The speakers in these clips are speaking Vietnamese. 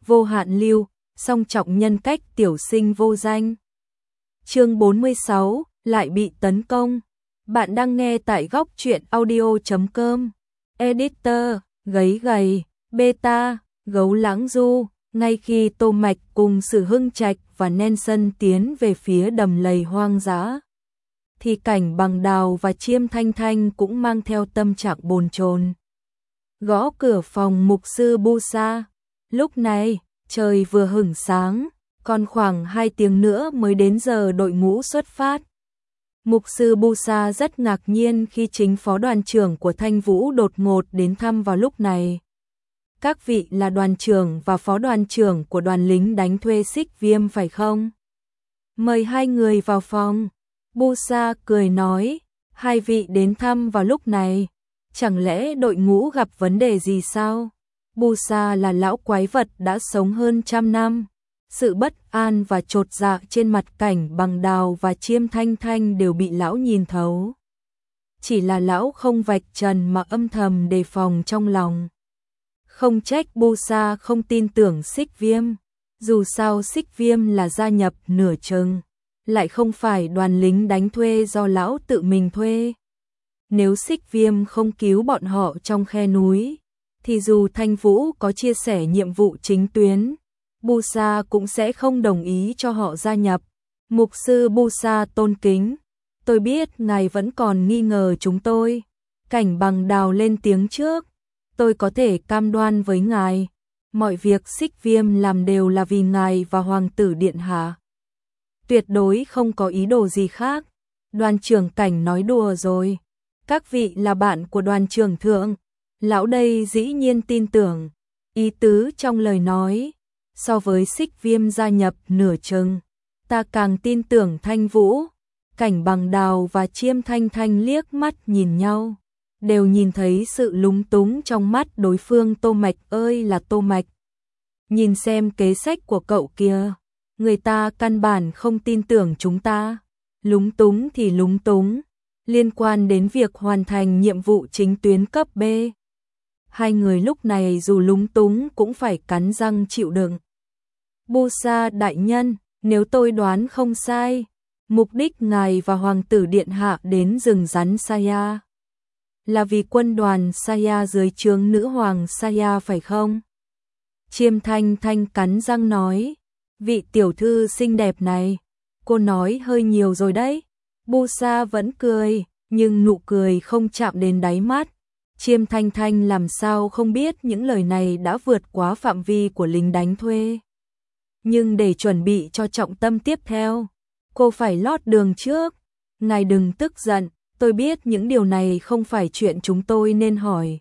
vô hạn lưu, song trọng nhân cách tiểu sinh vô danh. Chương 46, lại bị tấn công. Bạn đang nghe tại góc truyện audio.com. Editor, gáy gầy, beta, gấu lãng du. Ngay khi Tô Mạch cùng Sử Hưng Trạch và Nelson tiến về phía đầm lầy hoang dã, thì Cảnh Bằng Đào và Chiêm Thanh Thanh cũng mang theo tâm trạng bồn chồn. Gõ cửa phòng mục sư Busa. Lúc này, trời vừa hửng sáng, còn khoảng 2 tiếng nữa mới đến giờ đội ngũ xuất phát. Mục sư Busa rất ngạc nhiên khi chính phó đoàn trưởng của Thanh Vũ đột ngột đến thăm vào lúc này. Các vị là đoàn trưởng và phó đoàn trưởng của đoàn lính đánh thuê Xích Viêm phải không? Mời hai người vào phòng. Busa cười nói, hai vị đến thăm vào lúc này, chẳng lẽ đội ngũ gặp vấn đề gì sao? Busa là lão quái vật đã sống hơn 100 năm. Sự bất an và chột dạ trên mặt Cảnh Bằng Đào và Chiêm Thanh Thanh đều bị lão nhìn thấu. Chỉ là lão không vạch trần mà âm thầm đề phòng trong lòng. Không trách Busa không tin tưởng Xích Viêm. Dù sao Xích Viêm là gia nhập nửa chừng, lại không phải đoàn lính đánh thuê do lão tự mình thuê. Nếu Xích Viêm không cứu bọn họ trong khe núi, thì dù Thanh Vũ có chia sẻ nhiệm vụ chính tuyến, Busa cũng sẽ không đồng ý cho họ gia nhập. Mục sư Busa tôn kính, tôi biết ngài vẫn còn nghi ngờ chúng tôi. Cảnh Bằng Đào lên tiếng trước, tôi có thể cam đoan với ngài, mọi việc Xích Viêm làm đều là vì ngài và Hoàng tử Điện Hạ. Tuyệt đối không có ý đồ gì khác. Đoàn trưởng Cảnh nói đùa rồi. Các vị là bạn của đoàn trưởng thượng. Lão đây dĩ nhiên tin tưởng. Ý tứ trong lời nói, so với Xích Viêm gia nhập nửa chừng, ta càng tin tưởng Thanh Vũ. Cảnh Bằng Đào và Chiêm Thanh Thanh liếc mắt nhìn nhau, đều nhìn thấy sự lúng túng trong mắt đối phương. Tô Mạch ơi là Tô Mạch, nhìn xem kế sách của cậu kìa, người ta căn bản không tin tưởng chúng ta. Lúng túng thì lúng túng, liên quan đến việc hoàn thành nhiệm vụ chính tuyến cấp B. Hai người lúc này dù lúng túng cũng phải cắn răng chịu đựng. Busa đại nhân, nếu tôi đoán không sai, mục đích ngài và Hoàng tử Điện Hạ đến rừng rắn Saya là vì quân đoàn Saya dưới trướng nữ hoàng Saya phải không? Chiêm Thanh Thanh cắn răng nói, vị tiểu thư xinh đẹp này, cô nói hơi nhiều rồi đấy. Busa vẫn cười, nhưng nụ cười không chạm đến đáy mắt. Chiêm Thanh Thanh làm sao không biết những lời này đã vượt quá phạm vi của lính đánh thuê. Nhưng để chuẩn bị cho trọng tâm tiếp theo, cô phải lót đường trước. Ngài đừng tức giận, tôi biết những điều này không phải chuyện chúng tôi nên hỏi.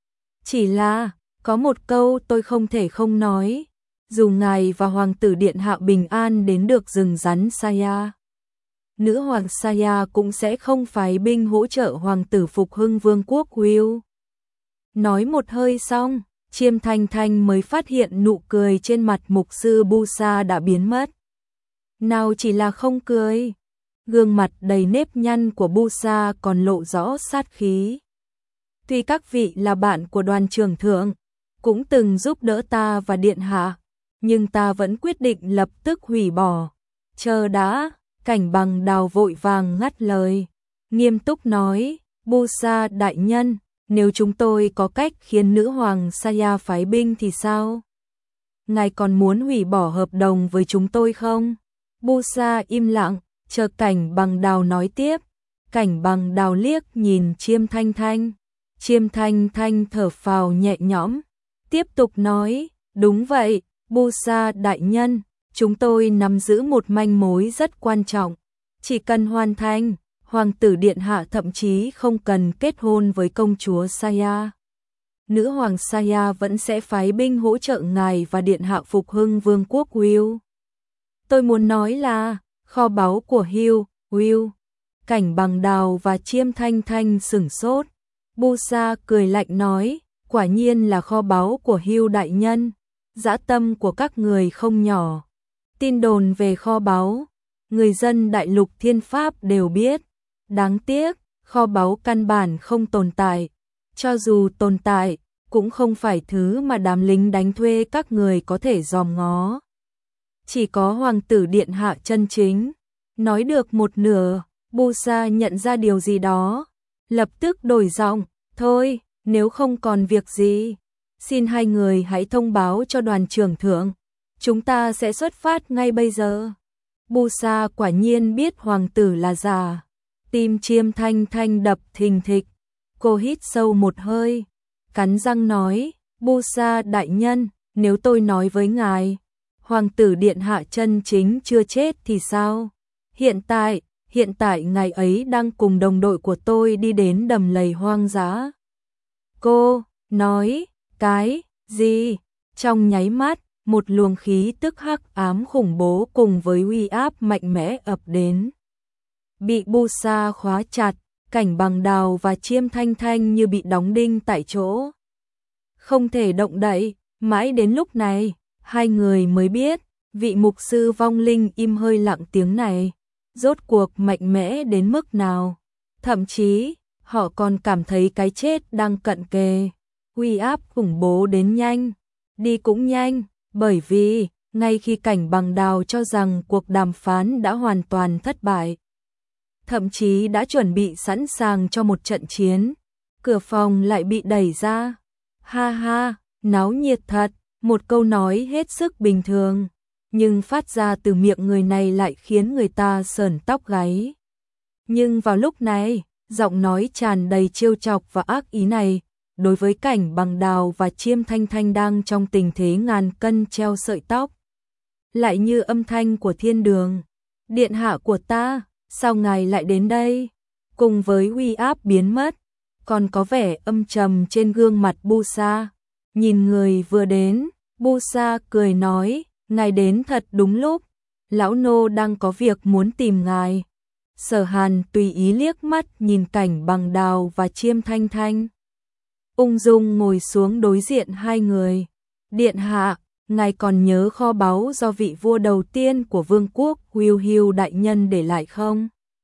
Chỉ là, có một câu tôi không thể không nói. Dù ngài và Hoàng tử Điện Hạ bình an đến được rừng rắn Saya, nữ hoàng Saya cũng sẽ không phái binh hỗ trợ Hoàng tử phục hưng vương quốc Will. Nói một hơi xong, Chiêm Thanh Thanh mới phát hiện nụ cười trên mặt mục sư Busa đã biến mất. Nào chỉ là không cười, gương mặt đầy nếp nhăn của Busa còn lộ rõ sát khí. Tuy các vị là bạn của đoàn trưởng thượng, cũng từng giúp đỡ ta và Điện Hạ, nhưng ta vẫn quyết định lập tức hủy bỏ. Chờ đã, Cảnh Bằng Đào vội vàng ngắt lời, nghiêm túc nói, Busa đại nhân, nếu chúng tôi có cách khiến nữ hoàng Saya phái binh thì sao? Ngài còn muốn hủy bỏ hợp đồng với chúng tôi không? Busa im lặng, chờ Cảnh Bằng Đào nói tiếp. Cảnh Bằng Đào liếc nhìn Chiêm Thanh Thanh. Chiêm Thanh Thanh thở phào nhẹ nhõm, tiếp tục nói, đúng vậy, Busa đại nhân, chúng tôi nắm giữ một manh mối rất quan trọng. Chỉ cần hoàn thành, Hoàng tử Điện Hạ thậm chí không cần kết hôn với công chúa Saya, nữ hoàng Saya vẫn sẽ phái binh hỗ trợ ngài và Điện Hạ phục hưng vương quốc Will. Tôi muốn nói là, kho báu của Will. Cảnh Bằng Đào và Chiêm Thanh Thanh sửng sốt. Busa cười lạnh nói, quả nhiên là kho báu của Will đại nhân. Dã tâm của các người không nhỏ. Tin đồn về kho báu, người dân đại lục thiên pháp đều biết. Đáng tiếc, kho báu căn bản không tồn tại. Cho dù tồn tại, cũng không phải thứ mà đám lính đánh thuê các người có thể dòm ngó. Chỉ có hoàng tử điện hạ chân chính. Nói được một nửa, Busa nhận ra điều gì đó, lập tức đổi giọng, thôi, nếu không còn việc gì, xin hai người hãy thông báo cho đoàn trưởng thượng, chúng ta sẽ xuất phát ngay bây giờ. Busa quả nhiên biết hoàng tử là già, tim Chiêm Thanh Thanh đập thình thịch, cô hít sâu một hơi, cắn răng nói, Busa đại nhân, nếu tôi nói với ngài, hoàng tử điện hạ chân chính chưa chết thì sao? Hiện tại ngài ấy đang cùng đồng đội của tôi đi đến đầm lầy hoang dã. Cô nói cái gì? Trong nháy mắt, một luồng khí tức hắc ám khủng bố cùng với uy áp mạnh mẽ ập đến. Bị Busa khóa chặt, Cảnh Bằng Đào và Chiêm Thanh Thanh như bị đóng đinh tại chỗ. Không thể động đậy, mãi đến lúc này, hai người mới biết, vị mục sư vong linh im hơi lặng tiếng này, rốt cuộc mạnh mẽ đến mức nào. Thậm chí, họ còn cảm thấy cái chết đang cận kề. Uy áp khủng bố đến nhanh, đi cũng nhanh, bởi vì, ngay khi Cảnh Bằng Đào cho rằng cuộc đàm phán đã hoàn toàn thất bại, thậm chí đã chuẩn bị sẵn sàng cho một trận chiến, cửa phòng lại bị đẩy ra. Ha ha, náo nhiệt thật, một câu nói hết sức bình thường, nhưng phát ra từ miệng người này lại khiến người ta sởn tóc gáy. Nhưng vào lúc này, giọng nói tràn đầy trêu chọc và ác ý này, đối với Cảnh Bằng Đào và Chiêm Thanh Thanh đang trong tình thế ngàn cân treo sợi tóc, lại như âm thanh của thiên đường. Điện hạ của ta, sao ngài lại đến đây? Cùng với uy áp biến mất, còn có vẻ âm trầm trên gương mặt Busa. Nhìn người vừa đến, Busa cười nói, ngài đến thật đúng lúc, lão nô đang có việc muốn tìm ngài. Sở Hàn tùy ý liếc mắt nhìn Cảnh Bằng Đào và Chiêm Thanh Thanh, ung dung ngồi xuống đối diện hai người. Điện hạ, ngài còn nhớ kho báu do vị vua đầu tiên của vương quốc Hưu đại nhân để lại không?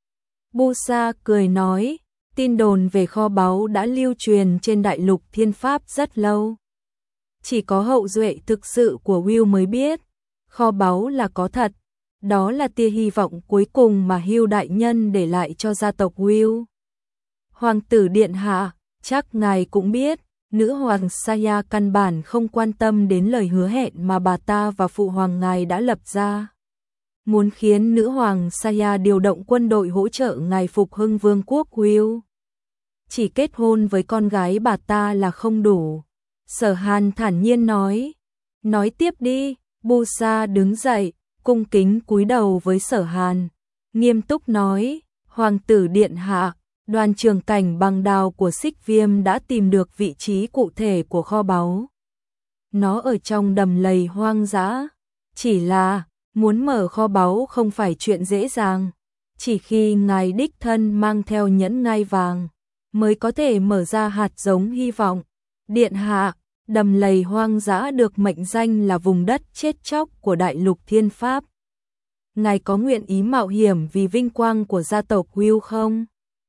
Busa cười nói, tin đồn về kho báu đã lưu truyền trên đại lục thiên pháp rất lâu. Chỉ có hậu duệ thực sự của Will mới biết, kho báu là có thật. Đó là tia hy vọng cuối cùng mà Hưu đại nhân để lại cho gia tộc Will. Hoàng tử điện hạ, chắc ngài cũng biết, nữ hoàng Saya căn bản không quan tâm đến lời hứa hẹn mà bà ta và phụ hoàng ngài đã lập ra. Muốn khiến nữ hoàng Saya điều động quân đội hỗ trợ ngài phục hưng vương quốc Will. Chỉ kết hôn với con gái bà ta là không đủ. Sở Hàn thản nhiên nói. Nói tiếp đi. Busa đứng dậy, cung kính cúi đầu với Sở Hàn, nghiêm túc nói, hoàng tử điện hạ, đoàn trưởng Cảnh Bằng Đào của Xích Viêm đã tìm được vị trí cụ thể của kho báu. Nó ở trong đầm lầy hoang dã, chỉ là muốn mở kho báu không phải chuyện dễ dàng, chỉ khi ngài đích thân mang theo nhẫn ngai vàng mới có thể mở ra hạt giống hy vọng. Điện hạ, đầm lầy hoang dã được mệnh danh là vùng đất chết chóc của đại lục thiên pháp. Ngài có nguyện ý mạo hiểm vì vinh quang của gia tộc Will không?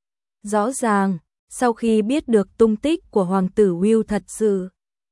Rõ ràng, sau khi biết được tung tích của hoàng tử Will thật sự,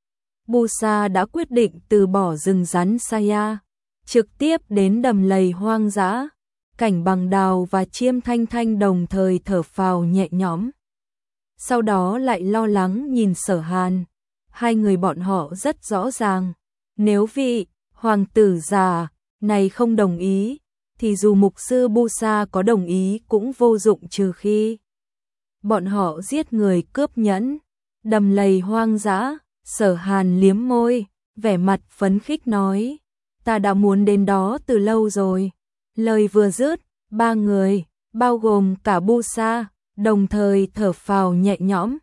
Busa đã quyết định từ bỏ rừng rắn Saya, trực tiếp đến đầm lầy hoang dã. Cảnh Bằng Đào và Chiêm Thanh Thanh đồng thời thở phào nhẹ nhõm. Sau đó lại lo lắng nhìn Sở Hàn. Hai người bọn họ rất rõ ràng, nếu vị hoàng tử già này không đồng ý, thì dù mục sư Busa có đồng ý cũng vô dụng, trừ khi bọn họ giết người cướp nhẫn. Đầm lầy hoang dã, Sở Hàn liếm môi, vẻ mặt phấn khích nói, ta đã muốn đến đó từ lâu rồi. Lời vừa dứt, ba người, bao gồm cả Busa, đồng thời thở phào nhẹ nhõm.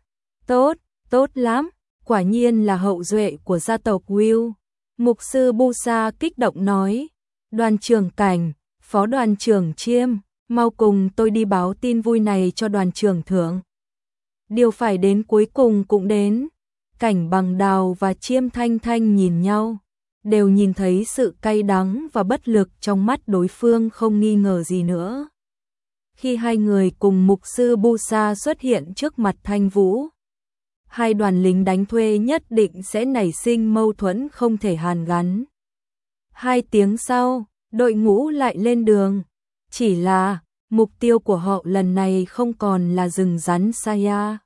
Tốt lắm. Quả nhiên là hậu duệ của gia tộc Will. Mục sư Busa kích động nói, đoàn trưởng Cảnh, phó đoàn trưởng Chiêm, mau cùng tôi đi báo tin vui này cho đoàn trưởng thượng. Điều phải đến cuối cùng cũng đến. Cảnh Bằng Đào và Chiêm Thanh Thanh nhìn nhau, đều nhìn thấy sự cay đắng và bất lực trong mắt đối phương, không nghi ngờ gì nữa. Khi hai người cùng mục sư Busa xuất hiện trước mặt Thanh Vũ, hai đoàn lính đánh thuê nhất định sẽ nảy sinh mâu thuẫn không thể hàn gắn. 2 tiếng sau, đội ngũ lại lên đường. Chỉ là, mục tiêu của họ lần này không còn là rừng rắn Saya,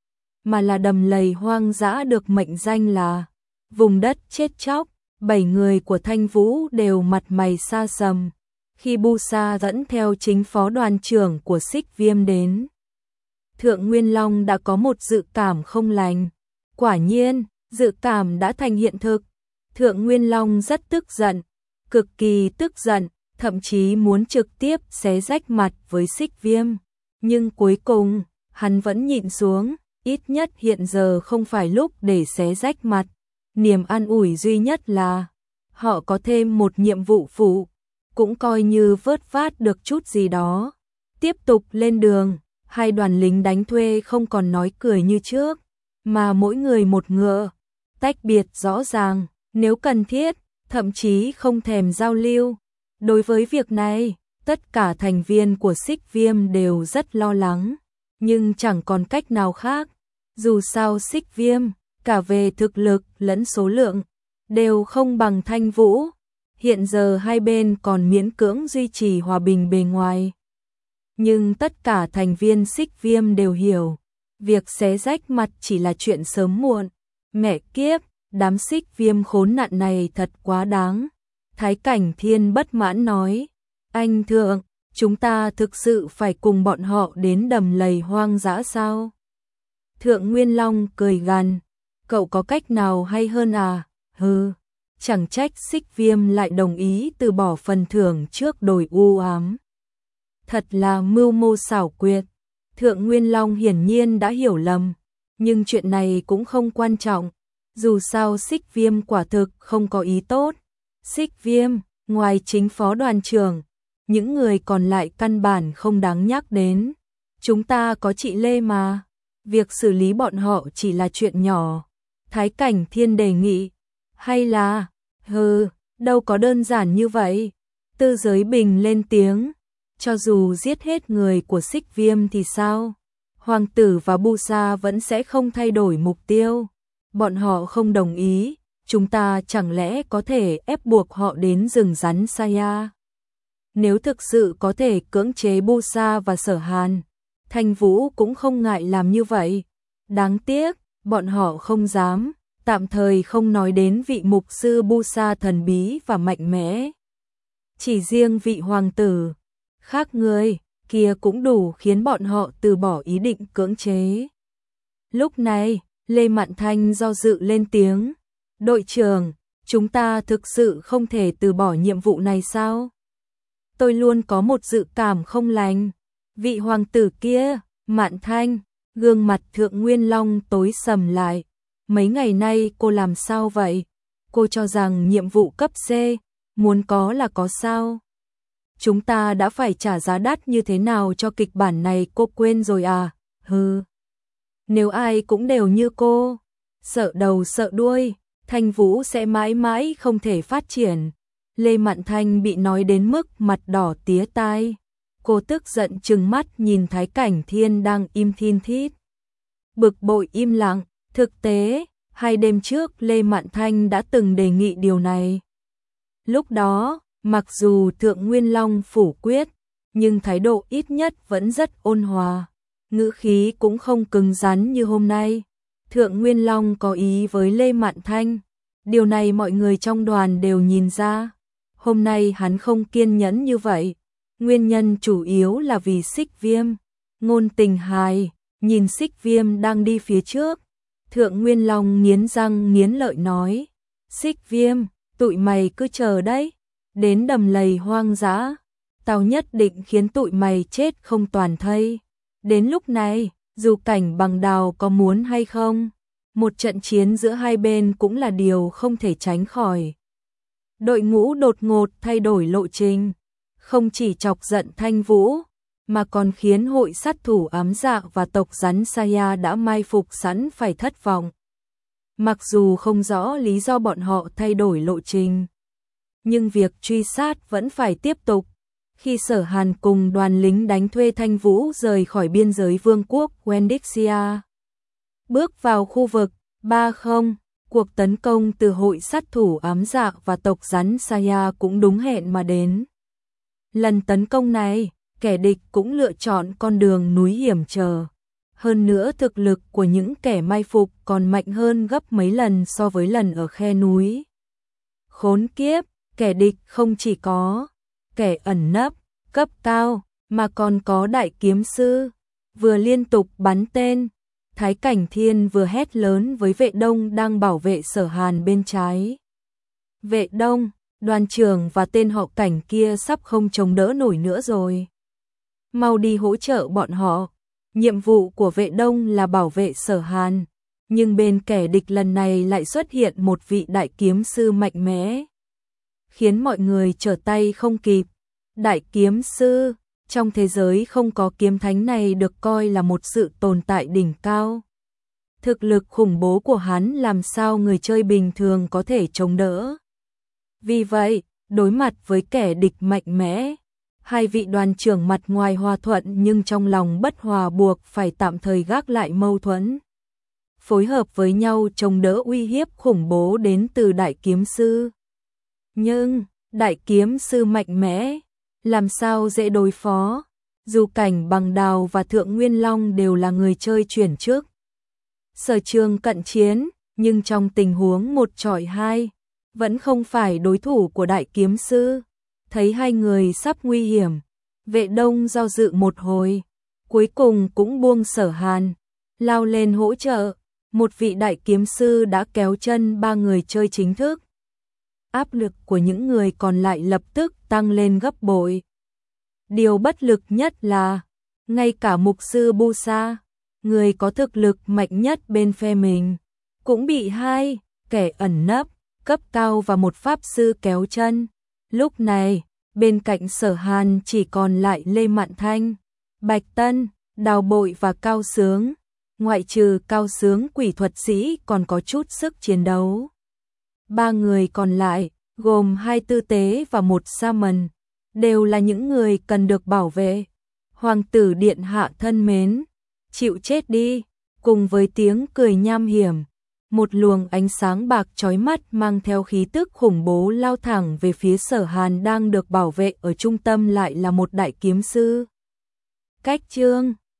mà là đầm lầy hoang dã được mệnh danh là vùng đất chết chóc. 7 người của Thanh Vũ đều mặt mày xa sầm khi Busa dẫn theo chính phó đoàn trưởng của Xích Viêm đến. Thượng Nguyên Long đã có một dự cảm không lành. Quả nhiên, dự cảm đã thành hiện thực. Thượng Nguyên Long rất tức giận, cực kỳ tức giận, thậm chí muốn trực tiếp xé rách mặt với Xích Viêm. Nhưng cuối cùng, hắn vẫn nhịn xuống, ít nhất hiện giờ không phải lúc để xé rách mặt. Niềm an ủi duy nhất là họ có thêm một nhiệm vụ phụ, cũng coi như vớt vát được chút gì đó. Tiếp tục lên đường, hai đoàn lính đánh thuê không còn nói cười như trước, mà mỗi người một ngựa, tách biệt rõ ràng, nếu cần thiết, thậm chí không thèm giao lưu. Đối với việc này, tất cả thành viên của Xích Viêm đều rất lo lắng, nhưng chẳng còn cách nào khác. Dù sao Xích Viêm, cả về thực lực lẫn số lượng, đều không bằng Thanh Vũ. Hiện giờ hai bên còn miễn cưỡng duy trì hòa bình bề ngoài. Nhưng tất cả thành viên Xích Viêm đều hiểu, việc xé rách mặt chỉ là chuyện sớm muộn. Mẹ kiếp, đám Xích Viêm khốn nạn này thật quá đáng. Thái Cảnh Thiên bất mãn nói, anh Thượng, chúng ta thực sự phải cùng bọn họ đến đầm lầy hoang dã sao? Thượng Nguyên Long cười gằn, cậu có cách nào hay hơn à? Hừ, chẳng trách Xích Viêm lại đồng ý từ bỏ phần thưởng trước đồi u ám. Thật là mưu mô xảo quyệt. Thượng Nguyên Long hiển nhiên đã hiểu lầm, nhưng chuyện này cũng không quan trọng. Dù sao Xích Viêm quả thực không có ý tốt. Xích Viêm, ngoài chính phó đoàn trưởng, những người còn lại căn bản không đáng nhắc đến. Chúng ta có chị Lê mà, việc xử lý bọn họ chỉ là chuyện nhỏ. Thái Cảnh Thiên đề nghị, hay là, đâu có đơn giản như vậy. Tư Giới Bình lên tiếng, cho dù giết hết người của Xích Viêm thì sao? Hoàng tử và Busa vẫn sẽ không thay đổi mục tiêu. Bọn họ không đồng ý, chúng ta chẳng lẽ có thể ép buộc họ đến rừng rắn Saya? Nếu thực sự có thể cưỡng chế Busa và Sở Hàn, Thanh Vũ cũng không ngại làm như vậy. Đáng tiếc, bọn họ không dám, tạm thời không nói đến vị mục sư Busa thần bí và mạnh mẽ. Chỉ riêng vị hoàng tử, khác người, kia cũng đủ khiến bọn họ từ bỏ ý định cưỡng chế. Lúc này, Lê Mạn Thanh do dự lên tiếng, đội trưởng, chúng ta thực sự không thể từ bỏ nhiệm vụ này sao? Tôi luôn có một dự cảm không lành. Vị hoàng tử kia, Mạn Thanh, gương mặt Thượng Nguyên Long tối sầm lại. Mấy ngày nay cô làm sao vậy? Cô cho rằng nhiệm vụ cấp C, muốn có là có sao? Chúng ta đã phải trả giá đắt như thế nào cho kịch bản này cô quên rồi à? Nếu ai cũng đều như cô, sợ đầu sợ đuôi, Thanh Vũ sẽ mãi mãi không thể phát triển. Lê Mạn Thanh bị nói đến mức mặt đỏ tía tai. Cô tức giận trừng mắt nhìn Thái Cảnh Thiên đang im thin thít. Bực bội im lặng, thực tế, 2 đêm trước Lê Mạn Thanh đã từng đề nghị điều này. Lúc đó, mặc dù Thượng Nguyên Long phủ quyết, nhưng thái độ ít nhất vẫn rất ôn hòa. Ngữ khí cũng không cứng rắn như hôm nay. Thượng Nguyên Long có ý với Lê Mạn Thanh. Điều này mọi người trong đoàn đều nhìn ra. Hôm nay hắn không kiên nhẫn như vậy. Nguyên nhân chủ yếu là vì Xích Viêm. Ngôn Tình hài, nhìn Xích Viêm đang đi phía trước. Thượng Nguyên Long nghiến răng nghiến lợi nói. Xích Viêm, tụi mày cứ chờ đấy. Đến đầm lầy hoang dã, tao nhất định khiến tụi mày chết không toàn thây. Đến lúc này, dù Cảnh Bằng Đào có muốn hay không, một trận chiến giữa hai bên cũng là điều không thể tránh khỏi. Đội ngũ đột ngột thay đổi lộ trình, không chỉ chọc giận Thanh Vũ, mà còn khiến hội sát thủ ám dạ và tộc rắn Saya đã mai phục sẵn phải thất vọng. Mặc dù không rõ lý do bọn họ thay đổi lộ trình, nhưng việc truy sát vẫn phải tiếp tục. Khi Sở Hàn cùng đoàn lính đánh thuê Thanh Vũ rời khỏi biên giới vương quốc Wendixia, Bước vào khu vực 30, cuộc tấn công từ hội sát thủ ám dạ và tộc rắn Saya cũng đúng hẹn mà đến. Lần tấn công này, kẻ địch cũng lựa chọn con đường núi hiểm trở. Hơn nữa thực lực của những kẻ mai phục còn mạnh hơn gấp mấy lần so với lần ở khe núi. Khốn kiếp, kẻ địch không chỉ có kẻ ẩn nấp, cấp cao, mà còn có đại kiếm sư. Vừa liên tục bắn tên, Thái Cảnh Thiên vừa hét lớn với vệ đông đang bảo vệ Sở Hàn bên trái. Vệ đông, đoàn trưởng và tên họ Cảnh kia sắp không chống đỡ nổi nữa rồi. Mau đi hỗ trợ bọn họ. Nhiệm vụ của vệ đông là bảo vệ Sở Hàn, nhưng bên kẻ địch lần này lại xuất hiện một vị đại kiếm sư mạnh mẽ, khiến mọi người trở tay không kịp. Đại kiếm sư, trong thế giới không có kiếm thánh này được coi là một sự tồn tại đỉnh cao. Thực lực khủng bố của hắn làm sao người chơi bình thường có thể chống đỡ. Vì vậy, đối mặt với kẻ địch mạnh mẽ, hai vị đoàn trưởng mặt ngoài hòa thuận nhưng trong lòng bất hòa, buộc phải tạm thời gác lại mâu thuẫn, phối hợp với nhau chống đỡ uy hiếp khủng bố đến từ đại kiếm sư. Nhưng, đại kiếm sư mạnh mẽ, làm sao dễ đối phó, dù Cảnh Bằng Đào và Thượng Nguyên Long đều là người chơi chuyển trước sở trường cận chiến, nhưng trong tình huống 1 chọi 2, vẫn không phải đối thủ của đại kiếm sư. Thấy hai người sắp nguy hiểm, vệ đông do dự một hồi, cuối cùng cũng buông Sở Hàn, lao lên hỗ trợ. Một vị đại kiếm sư đã kéo chân 3 người chơi chính thức. Áp lực của những người còn lại lập tức tăng lên gấp bội. Điều bất lực nhất là, ngay cả mục sư Busa, người có thực lực mạnh nhất bên phe mình, cũng bị hai kẻ ẩn nấp, cấp cao và một pháp sư kéo chân. Lúc này, bên cạnh Sở Hàn chỉ còn lại Lê Mạn Thanh, Bạch Tân, Đào Bội và Cao Sướng. Ngoại trừ Cao Sướng quỷ thuật sĩ còn có chút sức chiến đấu. 3 người còn lại, gồm 2 tư tế và 1 sa mần, đều là những người cần được bảo vệ. Hoàng tử điện hạ thân mến, chịu chết đi. Cùng với tiếng cười nham hiểm, một luồng ánh sáng bạc chói mắt mang theo khí tức khủng bố lao thẳng về phía Sở Hàn đang được bảo vệ. Ở trung tâm lại là một đại kiếm sư. Cách chương